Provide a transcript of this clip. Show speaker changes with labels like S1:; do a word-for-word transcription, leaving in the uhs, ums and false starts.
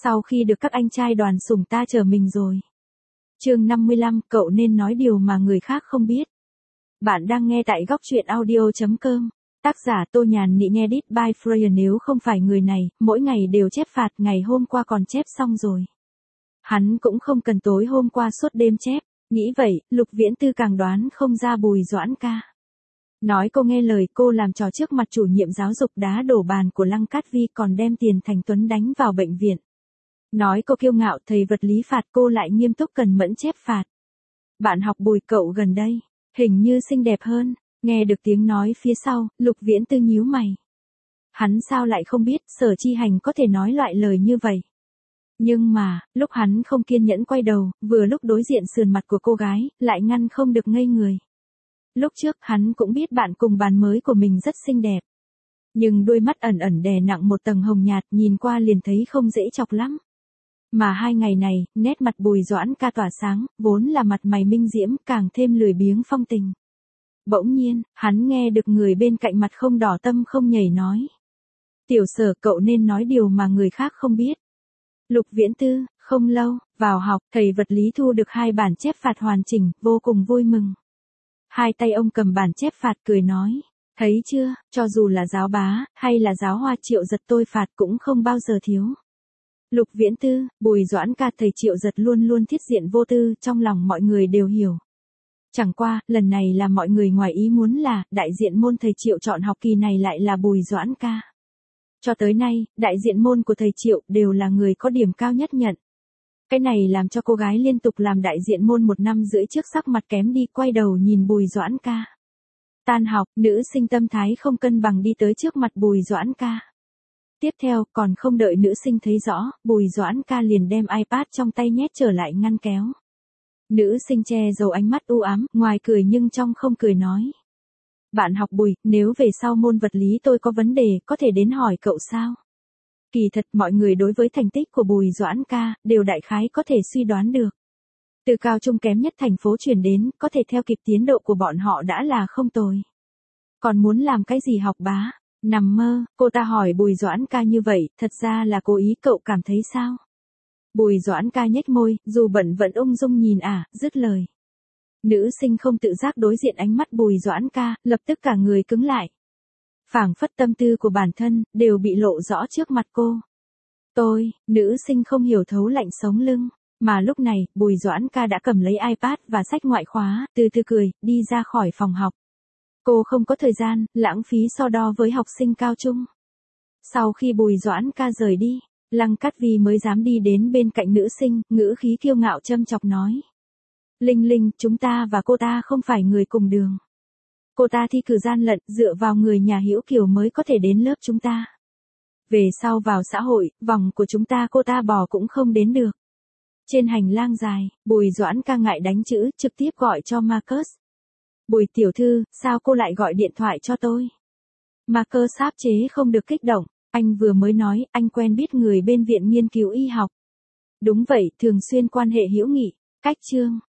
S1: Sau khi được các anh trai đoàn sủng ta chờ mình rồi. Chương năm mươi lăm, cậu nên nói điều mà người khác không biết. Bạn đang nghe tại góc truyện audio chấm com. Tác giả Tô Nhàn Nị, nghe edit by Freya. Nếu không phải người này, mỗi ngày đều chép phạt, ngày hôm qua còn chép xong rồi. Hắn cũng không cần tối hôm qua suốt đêm chép. Nghĩ vậy, Lục Viễn Tư càng đoán không ra Bùi Doãn ca. Nói cô nghe lời, cô làm trò trước mặt chủ nhiệm giáo dục đá đổ bàn của Lăng Cát Vi, còn đem tiền Thành Tuấn đánh vào bệnh viện. Nói cô kiêu ngạo, thầy vật lý phạt cô lại nghiêm túc cần mẫn chép phạt. Bạn học Bùi cậu gần đây, hình như xinh đẹp hơn. Nghe được tiếng nói phía sau, Lục Viễn Tư nhíu mày. Hắn sao lại không biết Sở Chi Hành có thể nói loại lời như vậy. Nhưng mà, lúc hắn không kiên nhẫn quay đầu, vừa lúc đối diện sườn mặt của cô gái, lại ngăn không được ngây người. Lúc trước hắn cũng biết bạn cùng bàn mới của mình rất xinh đẹp. Nhưng đôi mắt ẩn ẩn đè nặng một tầng hồng nhạt, nhìn qua liền thấy không dễ chọc lắm. Mà hai ngày này, nét mặt Bùi Doãn ca tỏa sáng, vốn là mặt mày minh diễm, càng thêm lười biếng phong tình. Bỗng nhiên, hắn nghe được người bên cạnh mặt không đỏ tâm không nhảy nói. Tiểu Sở, cậu nên nói điều mà người khác không biết. Lục Viễn Tư, không lâu, vào học, thầy vật lý thu được hai bản chép phạt hoàn chỉnh, vô cùng vui mừng. Hai tay ông cầm bản chép phạt cười nói. Thấy chưa, cho dù là giáo bá, hay là giáo hoa Triệu Giật tôi phạt cũng không bao giờ thiếu. Lục Viễn Tư, Bùi Doãn ca thầy Triệu Giật luôn luôn thiết diện vô tư, trong lòng mọi người đều hiểu. Chẳng qua, lần này là mọi người ngoài ý muốn là, đại diện môn thầy Triệu chọn học kỳ này lại là Bùi Doãn ca. Cho tới nay, đại diện môn của thầy Triệu đều là người có điểm cao nhất nhận. Cái này làm cho cô gái liên tục làm đại diện môn một năm rưỡi trước sắc mặt kém đi, quay đầu nhìn Bùi Doãn ca. Tan học, nữ sinh tâm thái không cân bằng đi tới trước mặt Bùi Doãn ca. Tiếp theo, còn không đợi nữ sinh thấy rõ, Bùi Doãn ca liền đem iPad trong tay nhét trở lại ngăn kéo. Nữ sinh che giấu ánh mắt u ám, ngoài cười nhưng trong không cười nói. Bạn học Bùi, nếu về sau môn vật lý tôi có vấn đề, có thể đến hỏi cậu sao? Kỳ thật mọi người đối với thành tích của Bùi Doãn ca, đều đại khái có thể suy đoán được. Từ cao trung kém nhất thành phố chuyển đến, có thể theo kịp tiến độ của bọn họ đã là không tồi. Còn muốn làm cái gì học bá? Nằm mơ, cô ta hỏi Bùi Doãn ca như vậy, thật ra là cố ý, cậu cảm thấy sao? Bùi Doãn ca nhếch môi, dù bận vẫn ung dung nhìn à, dứt lời. Nữ sinh không tự giác đối diện ánh mắt Bùi Doãn ca, lập tức cả người cứng lại. Phảng phất tâm tư của bản thân, đều bị lộ rõ trước mặt cô. Tôi, nữ sinh không hiểu thấu lạnh sống lưng. Mà lúc này, Bùi Doãn ca đã cầm lấy iPad và sách ngoại khóa, từ từ cười, đi ra khỏi phòng học. Cô không có thời gian, lãng phí so đo với học sinh cao trung. Sau khi Bùi Doãn ca rời đi, Lăng Cát Vi mới dám đi đến bên cạnh nữ sinh, ngữ khí kiêu ngạo châm chọc nói. Linh Linh, chúng ta và cô ta không phải người cùng đường. Cô ta thi cử gian lận, dựa vào người nhà Hữu Kiều mới có thể đến lớp chúng ta. Về sau vào xã hội, vòng của chúng ta cô ta bỏ cũng không đến được. Trên hành lang dài, Bùi Doãn ca ngại đánh chữ, trực tiếp gọi cho Marcus. Bùi tiểu thư, sao cô lại gọi điện thoại cho tôi? Marcus áp chế không được kích động, anh vừa mới nói, anh quen biết người bên viện nghiên cứu y học. Đúng vậy, thường xuyên quan hệ hữu nghị, cách chương.